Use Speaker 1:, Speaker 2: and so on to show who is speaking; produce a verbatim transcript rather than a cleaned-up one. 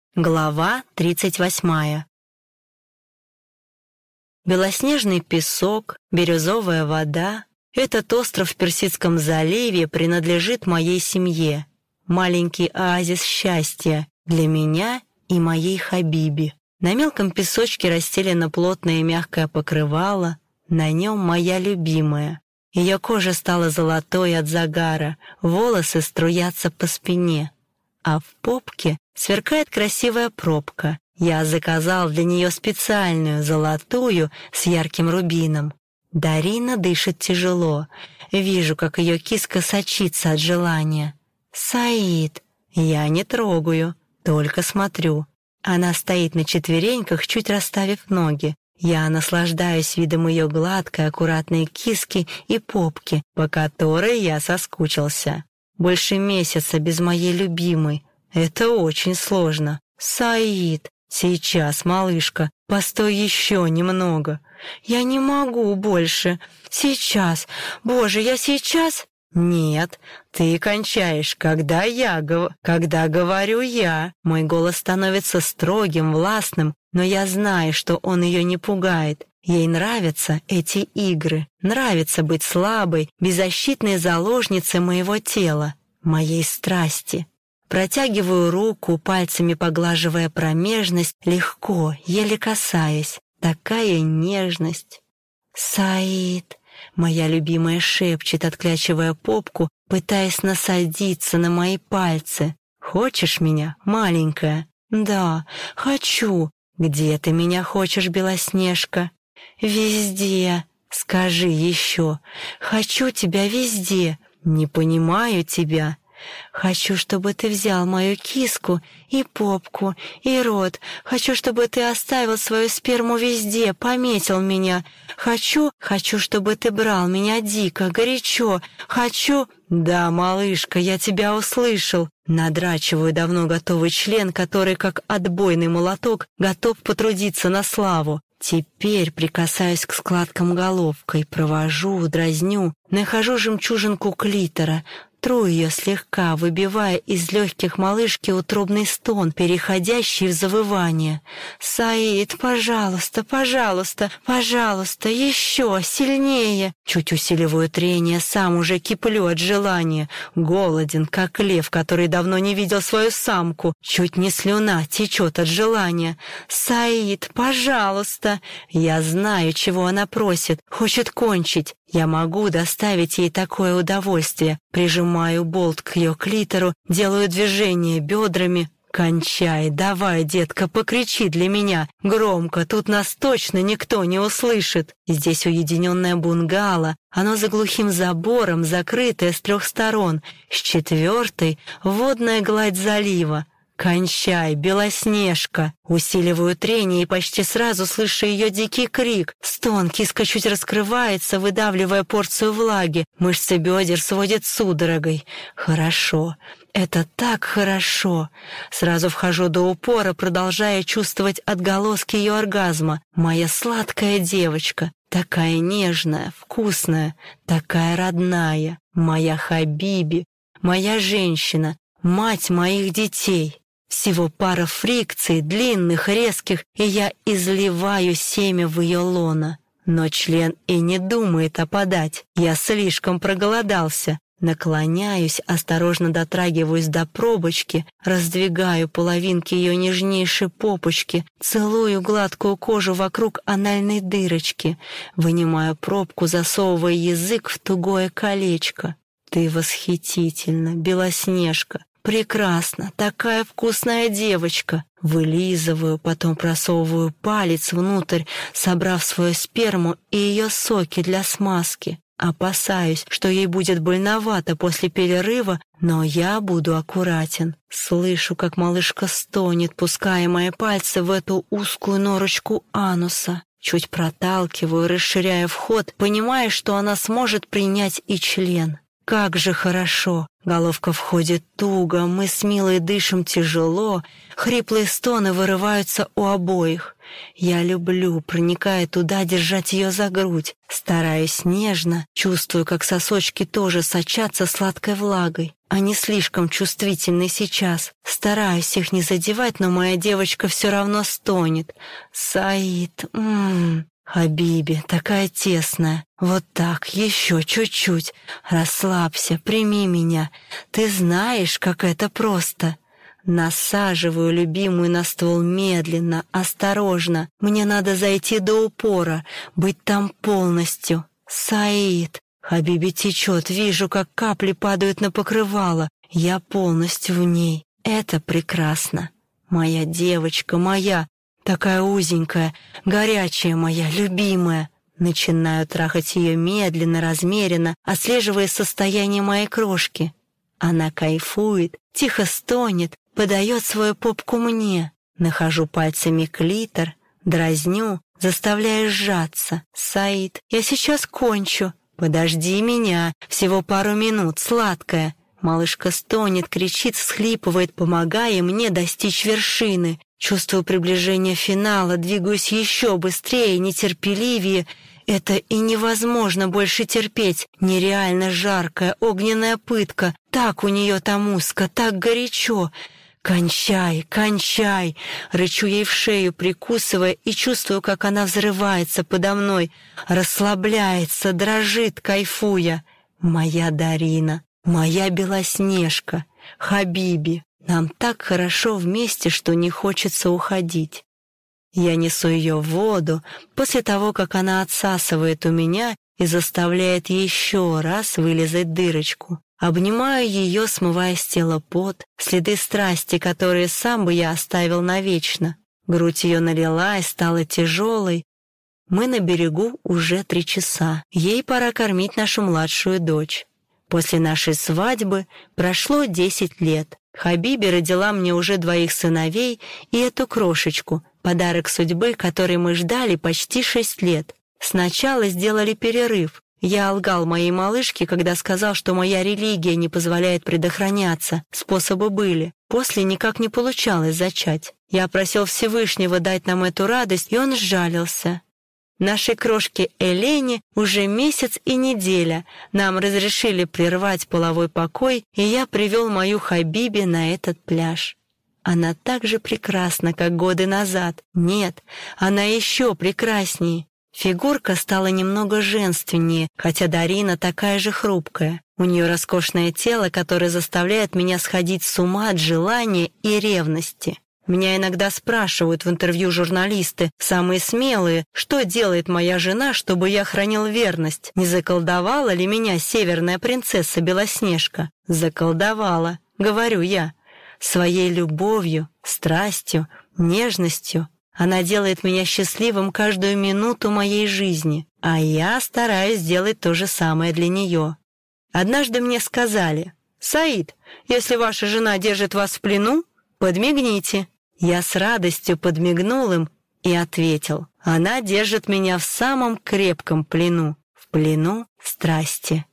Speaker 1: Глава тридцать восьмая. Белоснежный песок, бирюзовая вода. Этот остров в Персидском заливе принадлежит моей семье. Маленький оазис счастья для меня и моей Хабиби. На мелком песочке расстелено плотное и мягкое покрывало. На нем моя любимая. Ее кожа стала золотой от загара, волосы струятся по спине. А в попке сверкает красивая пробка. Я заказал для нее специальную, золотую, с ярким рубином. Дарина дышит тяжело. Вижу, как ее киска сочится от желания. «Саид!» Я не трогаю, только смотрю. Она стоит на четвереньках, чуть расставив ноги. Я наслаждаюсь видом ее гладкой, аккуратной киски и попки, по которой я соскучился. Больше месяца без моей любимой. Это очень сложно. Саид, сейчас, малышка, постой еще немного. Я не могу больше. Сейчас. Боже, я сейчас... Нет, ты кончаешь, когда я гов... когда говорю я. Мой голос становится строгим, властным, но я знаю, что он ее не пугает. Ей нравятся эти игры. Нравится быть слабой, беззащитной заложницей моего тела, моей страсти. Протягиваю руку, пальцами поглаживая промежность, легко, еле касаясь. Такая нежность. «Саид!» Моя любимая шепчет, отклячивая попку, пытаясь насадиться на мои пальцы. «Хочешь меня, маленькая?» «Да, хочу». «Где ты меня хочешь, Белоснежка?» «Везде». «Скажи еще». «Хочу тебя везде». «Не понимаю тебя». «Хочу, чтобы ты взял мою киску и попку, и рот. Хочу, чтобы ты оставил свою сперму везде, пометил меня. Хочу, хочу, чтобы ты брал меня дико, горячо. Хочу...» «Да, малышка, я тебя услышал». Надрачиваю давно готовый член, который, как отбойный молоток, готов потрудиться на славу. Теперь прикасаюсь к складкам головкой, провожу, дразню, нахожу жемчужинку клитора, тру ее слегка, выбивая из легких малышки утробный стон, переходящий в завывание. «Саид, пожалуйста, пожалуйста, пожалуйста, еще сильнее!» Чуть усиливаю трение, сам уже киплю от желания. Голоден, как лев, который давно не видел свою самку. Чуть не слюна течет от желания. «Саид, пожалуйста!» Я знаю, чего она просит, хочет кончить. Я могу доставить ей такое удовольствие. Прижимаю болт к ее клитору, делаю движение бедрами. «Кончай, давай, детка, покричи для меня. Громко, тут нас точно никто не услышит». Здесь уединенное бунгало, оно за глухим забором, закрытое с трех сторон. С четвертой — водная гладь залива. «Кончай, Белоснежка!» Усиливаю трение и почти сразу слышу ее дикий крик. Стон, киска чуть раскрывается, выдавливая порцию влаги. Мышцы бедер сводят судорогой. «Хорошо. Это так хорошо!» Сразу вхожу до упора, продолжая чувствовать отголоски ее оргазма. «Моя сладкая девочка!» Такая нежная, вкусная, такая родная. Моя Хабиби, моя женщина, мать моих детей. Всего пара фрикций, длинных, резких, и я изливаю семя в ее лоно. Но член и не думает опадать. Я слишком проголодался. Наклоняюсь, осторожно дотрагиваюсь до пробочки, раздвигаю половинки ее нежнейшей попочки, целую гладкую кожу вокруг анальной дырочки, вынимаю пробку, засовывая язык в тугое колечко. «Ты восхитительна, Белоснежка! Прекрасно, такая вкусная девочка!» Вылизываю, потом просовываю палец внутрь, собрав свою сперму и ее соки для смазки. Опасаюсь, что ей будет больновато после перерыва, но я буду аккуратен. Слышу, как малышка стонет, пуская мои пальцы в эту узкую норочку ануса. Чуть проталкиваю, расширяя вход, понимая, что она сможет принять и член. Как же хорошо! Головка входит туго, мы с Милой дышим тяжело, хриплые стоны вырываются у обоих. Я люблю, проникая туда, держать ее за грудь. Стараюсь нежно, чувствую, как сосочки тоже сочатся сладкой влагой. Они слишком чувствительны сейчас. Стараюсь их не задевать, но моя девочка все равно стонет. «Саид, ммм...» «Хабиби, такая тесная. Вот так, еще чуть-чуть. Расслабься, прими меня. Ты знаешь, как это просто». Насаживаю любимую на ствол медленно, осторожно. Мне надо зайти до упора, быть там полностью. «Саид». Хабиби течет, вижу, как капли падают на покрывало. Я полностью в ней. Это прекрасно. Моя девочка, моя... Такая узенькая, горячая моя, любимая. Начинаю трахать ее медленно, размеренно, отслеживая состояние моей крошки. Она кайфует, тихо стонет, подает свою попку мне. Нахожу пальцами клитор, дразню, заставляю сжаться. «Саид, я сейчас кончу. Подожди меня, всего пару минут, сладкая». Малышка стонет, кричит, всхлипывает, помогая мне достичь вершины. Чувствую приближение финала, двигаюсь еще быстрее, нетерпеливее. Это и невозможно больше терпеть. Нереально жаркая, огненная пытка. Так у нее там узко, так горячо. «Кончай, кончай!» Рычу ей в шею, прикусывая, и чувствую, как она взрывается подо мной, расслабляется, дрожит, кайфуя. Моя Дарина, моя Белоснежка, Хабиби. Нам так хорошо вместе, что не хочется уходить. Я несу ее в воду после того, как она отсасывает у меня и заставляет еще раз вылизать дырочку. Обнимаю ее, смывая с тела пот, следы страсти, которые сам бы я оставил навечно. Грудь ее налилась, стала тяжелой. Мы на берегу уже три часа. Ей пора кормить нашу младшую дочь. После нашей свадьбы прошло десять лет. Хабиби родила мне уже двоих сыновей и эту крошечку, подарок судьбы, который мы ждали почти шесть лет. Сначала сделали перерыв. Я лгал моей малышке, когда сказал, что моя религия не позволяет предохраняться. Способы были. После никак не получалось зачать. Я просил Всевышнего дать нам эту радость, и он сжалился. Нашей крошке Элене уже месяц и неделя. Нам разрешили прервать половой покой, и я привел мою Хабиби на этот пляж. Она так же прекрасна, как годы назад. Нет, она еще прекраснее. Фигурка стала немного женственнее, хотя Дарина такая же хрупкая. У нее роскошное тело, которое заставляет меня сходить с ума от желания и ревности. Меня иногда спрашивают в интервью журналисты, самые смелые, что делает моя жена, чтобы я хранил верность. Не заколдовала ли меня северная принцесса Белоснежка? Заколдовала, говорю я. Своей любовью, страстью, нежностью. Она делает меня счастливым каждую минуту моей жизни, а я стараюсь сделать то же самое для нее. Однажды мне сказали: «Саид, если ваша жена держит вас в плену, подмигните». Я с радостью подмигнул им и ответил: «Она держит меня в самом крепком плену, в плену страсти».